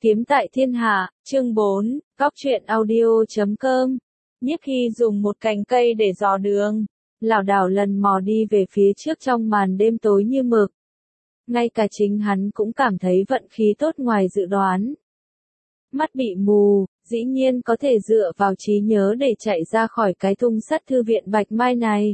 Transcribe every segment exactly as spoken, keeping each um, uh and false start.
Kiếm tại thiên hạ, chương bốn, góc truyện audio chấm com. Nhiếp Hy dùng một cành cây để dò đường, lảo đảo lần mò đi về phía trước trong màn đêm tối như mực. Ngay cả chính hắn cũng cảm thấy vận khí tốt ngoài dự đoán. Mắt bị mù, dĩ nhiên có thể dựa vào trí nhớ để chạy ra khỏi cái thung sắt thư viện Bạch Mai này.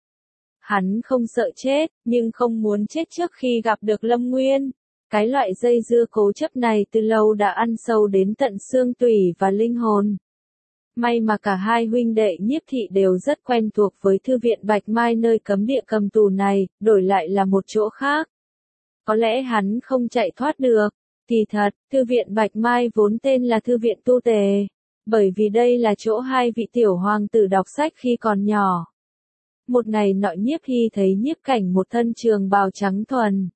Hắn không sợ chết, nhưng không muốn chết trước khi gặp được Lâm Nguyên. Cái loại dây dưa cố chấp này từ lâu đã ăn sâu đến tận xương tủy và linh hồn. May mà cả hai huynh đệ Nhiếp Thị đều rất quen thuộc với thư viện Bạch Mai nơi cấm địa cầm tù này, đổi lại là một chỗ khác. Có lẽ hắn không chạy thoát được. Kỳ thật, thư viện Bạch Mai vốn tên là thư viện tu tề, bởi vì đây là chỗ hai vị tiểu hoàng tử đọc sách khi còn nhỏ. Một ngày nọ Nhiếp Hy thấy Nhiếp Cảnh một thân trường bào trắng thuần,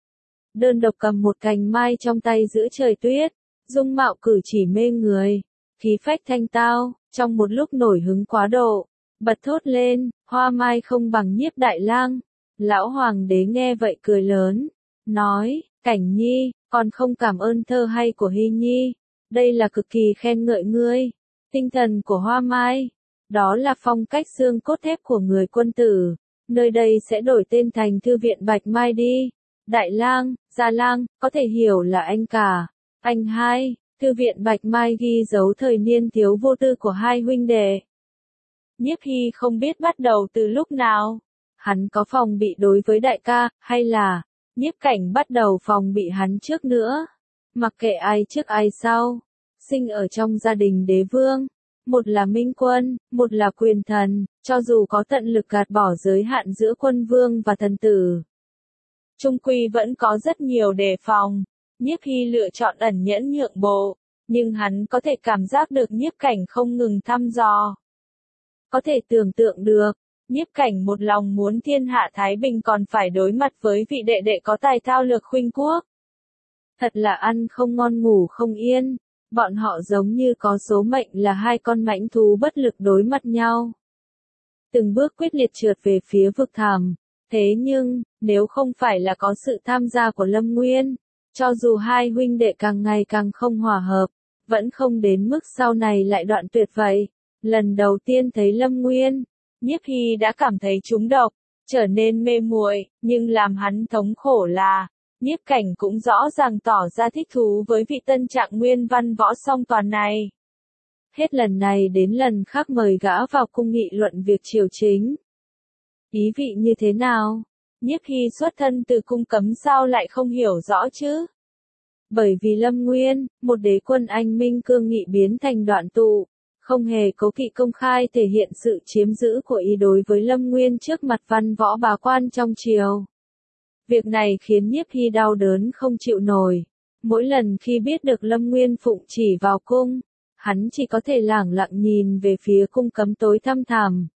đơn độc cầm một cành mai trong tay giữa trời tuyết, dung mạo cử chỉ mê người, khí phách thanh tao, trong một lúc nổi hứng quá độ, bật thốt lên, hoa mai không bằng Nhiếp đại lang. Lão hoàng đế nghe vậy cười lớn, nói, Cảnh nhi, còn không cảm ơn thơ hay của Hy nhi, đây là cực kỳ khen ngợi ngươi. Tinh thần của hoa mai, đó là phong cách xương cốt thép của người quân tử, nơi đây sẽ đổi tên thành thư viện Bạch Mai đi. Đại lang, gia lang, có thể hiểu là anh cả, anh hai, thư viện Bạch Mai ghi dấu thời niên thiếu vô tư của hai huynh đệ. Nhiếp Hy không biết bắt đầu từ lúc nào, hắn có phòng bị đối với đại ca, hay là, Nhiếp Cảnh bắt đầu phòng bị hắn trước nữa. Mặc kệ ai trước ai sau, sinh ở trong gia đình đế vương, một là minh quân, một là quyền thần, cho dù có tận lực gạt bỏ giới hạn giữa quân vương và thần tử, chung quy vẫn có rất nhiều đề phòng. Nhiếp Hy lựa chọn ẩn nhẫn nhượng bộ, nhưng hắn có thể cảm giác được Nhiếp Cảnh không ngừng thăm dò. Có thể tưởng tượng được, Nhiếp Cảnh một lòng muốn thiên hạ thái bình còn phải đối mặt với vị đệ đệ có tài thao lược khuynh quốc. Thật là ăn không ngon ngủ không yên, bọn họ giống như có số mệnh là hai con mãnh thú bất lực đối mặt nhau. Từng bước quyết liệt trượt về phía vực thẳm. Thế nhưng, nếu không phải là có sự tham gia của Lâm Nguyên, cho dù hai huynh đệ càng ngày càng không hòa hợp, vẫn không đến mức sau này lại đoạn tuyệt vậy. Lần đầu tiên thấy Lâm Nguyên, Nhiếp Hy đã cảm thấy trúng độc, trở nên mê muội, nhưng làm hắn thống khổ là, Nhiếp Cảnh cũng rõ ràng tỏ ra thích thú với vị tân trạng nguyên văn võ song toàn này. Hết lần này đến lần khác mời gã vào cung nghị luận việc triều chính. Ý vị như thế nào? Nhiếp Hy xuất thân từ cung cấm sao lại không hiểu rõ chứ? Bởi vì Lâm Nguyên, một đế quân anh minh cương nghị biến thành đoạn tụ, không hề cố kỵ công khai thể hiện sự chiếm giữ của ý đối với Lâm Nguyên trước mặt văn võ bá quan trong triều. Việc này khiến Nhiếp Hy đau đớn không chịu nổi. Mỗi lần khi biết được Lâm Nguyên phụng chỉ vào cung, hắn chỉ có thể lẳng lặng nhìn về phía cung cấm tối thăm thẳm.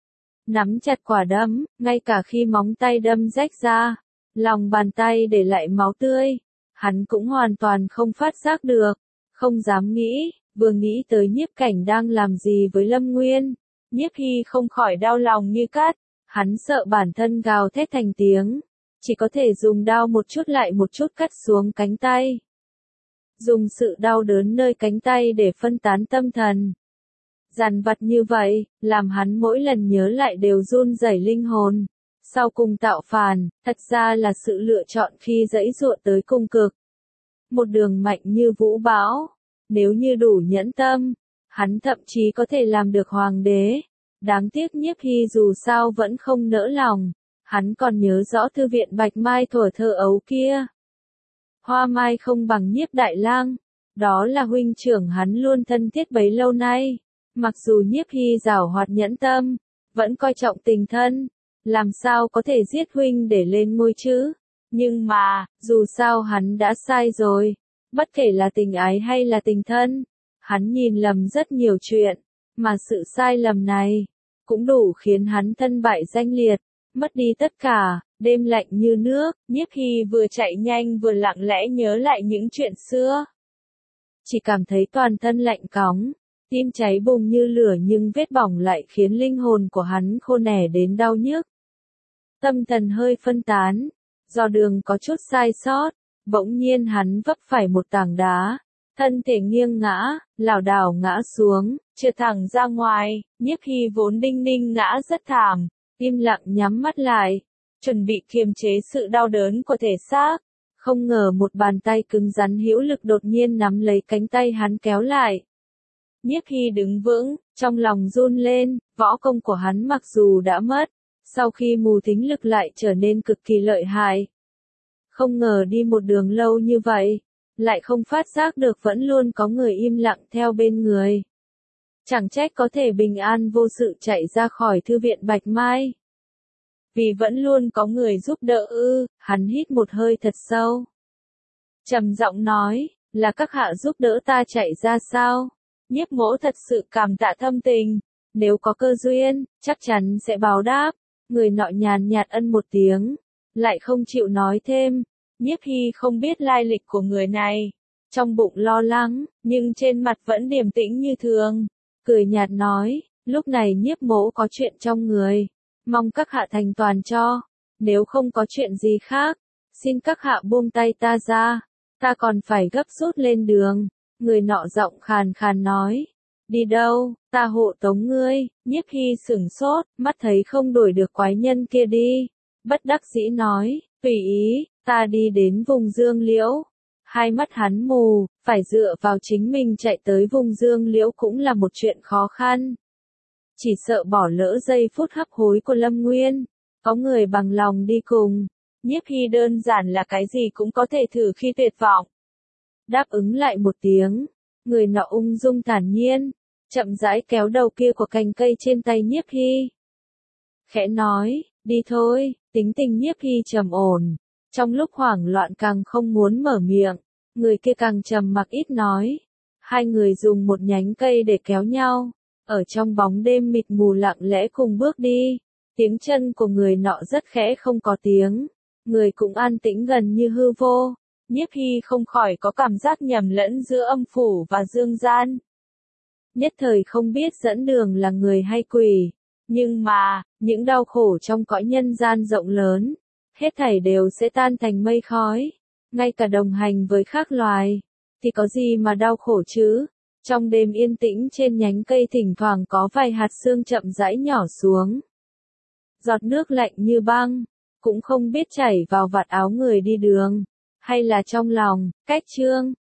Nắm chặt quả đấm, ngay cả khi móng tay đâm rách ra, lòng bàn tay để lại máu tươi, hắn cũng hoàn toàn không phát giác được, không dám nghĩ, vừa nghĩ tới Nhiếp Cảnh đang làm gì với Lâm Nguyên, Nhiếp Hy không khỏi đau lòng như cắt, hắn sợ bản thân gào thét thành tiếng, chỉ có thể dùng đao một chút lại một chút cắt xuống cánh tay. Dùng sự đau đớn nơi cánh tay để phân tán tâm thần. Dằn vặt như vậy, làm hắn mỗi lần nhớ lại đều run rẩy linh hồn. Sau cùng tạo phản, thật ra là sự lựa chọn khi giãy giụa tới cùng cực. Một đường mạnh như vũ bão, nếu như đủ nhẫn tâm, hắn thậm chí có thể làm được hoàng đế. Đáng tiếc Nhiếp Hy dù sao vẫn không nỡ lòng, hắn còn nhớ rõ thư viện Bạch Mai thuở thơ ấu kia. Hoa mai không bằng Nhiếp đại lang, đó là huynh trưởng hắn luôn thân thiết bấy lâu nay. Mặc dù Nhiếp Hy giảo hoạt nhẫn tâm, vẫn coi trọng tình thân, làm sao có thể giết huynh để lên ngôi chứ? Nhưng mà, dù sao hắn đã sai rồi, bất kể là tình ái hay là tình thân, hắn nhìn lầm rất nhiều chuyện, mà sự sai lầm này, cũng đủ khiến hắn thân bại danh liệt, mất đi tất cả. Đêm lạnh như nước, Nhiếp Hy vừa chạy nhanh vừa lặng lẽ nhớ lại những chuyện xưa. Chỉ cảm thấy toàn thân lạnh cóng. Tim cháy bùng như lửa nhưng vết bỏng lại khiến linh hồn của hắn khô nẻ đến đau nhức. Tâm thần hơi phân tán, do đường có chút sai sót, bỗng nhiên hắn vấp phải một tảng đá, thân thể nghiêng ngã, lảo đảo ngã xuống, trượt thẳng ra ngoài. Nhiếp Hy vốn đinh ninh ngã rất thảm, im lặng nhắm mắt lại, chuẩn bị kiềm chế sự đau đớn của thể xác. Không ngờ một bàn tay cứng rắn hữu lực đột nhiên nắm lấy cánh tay hắn kéo lại. Nhiếp Hy đứng vững, trong lòng run lên, võ công của hắn mặc dù đã mất, sau khi mù thính lực lại trở nên cực kỳ lợi hại. Không ngờ đi một đường lâu như vậy, lại không phát giác được vẫn luôn có người im lặng theo bên người. Chẳng trách có thể bình an vô sự chạy ra khỏi thư viện Bạch Mai. Vì vẫn luôn có người giúp đỡ ư, hắn hít một hơi thật sâu. Trầm giọng nói, là các hạ giúp đỡ ta chạy ra sao? Nhiếp Mỗ thật sự cảm tạ thâm tình, nếu có cơ duyên, chắc chắn sẽ báo đáp. Người nọ nhàn nhạt ân một tiếng, lại không chịu nói thêm. Nhiếp Hy không biết lai lịch của người này, trong bụng lo lắng, nhưng trên mặt vẫn điềm tĩnh như thường, cười nhạt nói, lúc này Nhiếp Mỗ có chuyện trong người, mong các hạ thành toàn cho, nếu không có chuyện gì khác, xin các hạ buông tay ta ra, ta còn phải gấp rút lên đường. Người nọ giọng khàn khàn nói, đi đâu, ta hộ tống ngươi. Nhiếp Hy sửng sốt, mắt thấy không đuổi được quái nhân kia đi, bất đắc dĩ nói, tùy ý, ta đi đến vùng Dương Liễu. Hai mắt hắn mù, phải dựa vào chính mình chạy tới vùng Dương Liễu cũng là một chuyện khó khăn. Chỉ sợ bỏ lỡ giây phút hấp hối của Lâm Nguyên, có người bằng lòng đi cùng. Nhiếp Hy đơn giản là cái gì cũng có thể thử khi tuyệt vọng. Đáp ứng lại một tiếng, người nọ ung dung thản nhiên, chậm rãi kéo đầu kia của cành cây trên tay Nhiếp Hy. Khẽ nói, đi thôi. Tính tình Nhiếp Hy trầm ổn, trong lúc hoảng loạn càng không muốn mở miệng, người kia càng trầm mặc ít nói. Hai người dùng một nhánh cây để kéo nhau, ở trong bóng đêm mịt mù lặng lẽ cùng bước đi. Tiếng chân của người nọ rất khẽ không có tiếng, người cũng an tĩnh gần như hư vô. Nhiếp Hy không khỏi có cảm giác nhầm lẫn giữa âm phủ và dương gian. Nhất thời không biết dẫn đường là người hay quỷ, nhưng mà, những đau khổ trong cõi nhân gian rộng lớn, hết thảy đều sẽ tan thành mây khói. Ngay cả đồng hành với khác loài, thì có gì mà đau khổ chứ? Trong đêm yên tĩnh trên nhánh cây thỉnh thoảng có vài hạt sương chậm rãi nhỏ xuống. Giọt nước lạnh như băng, cũng không biết chảy vào vạt áo người đi đường, hay là trong lòng. Cách chương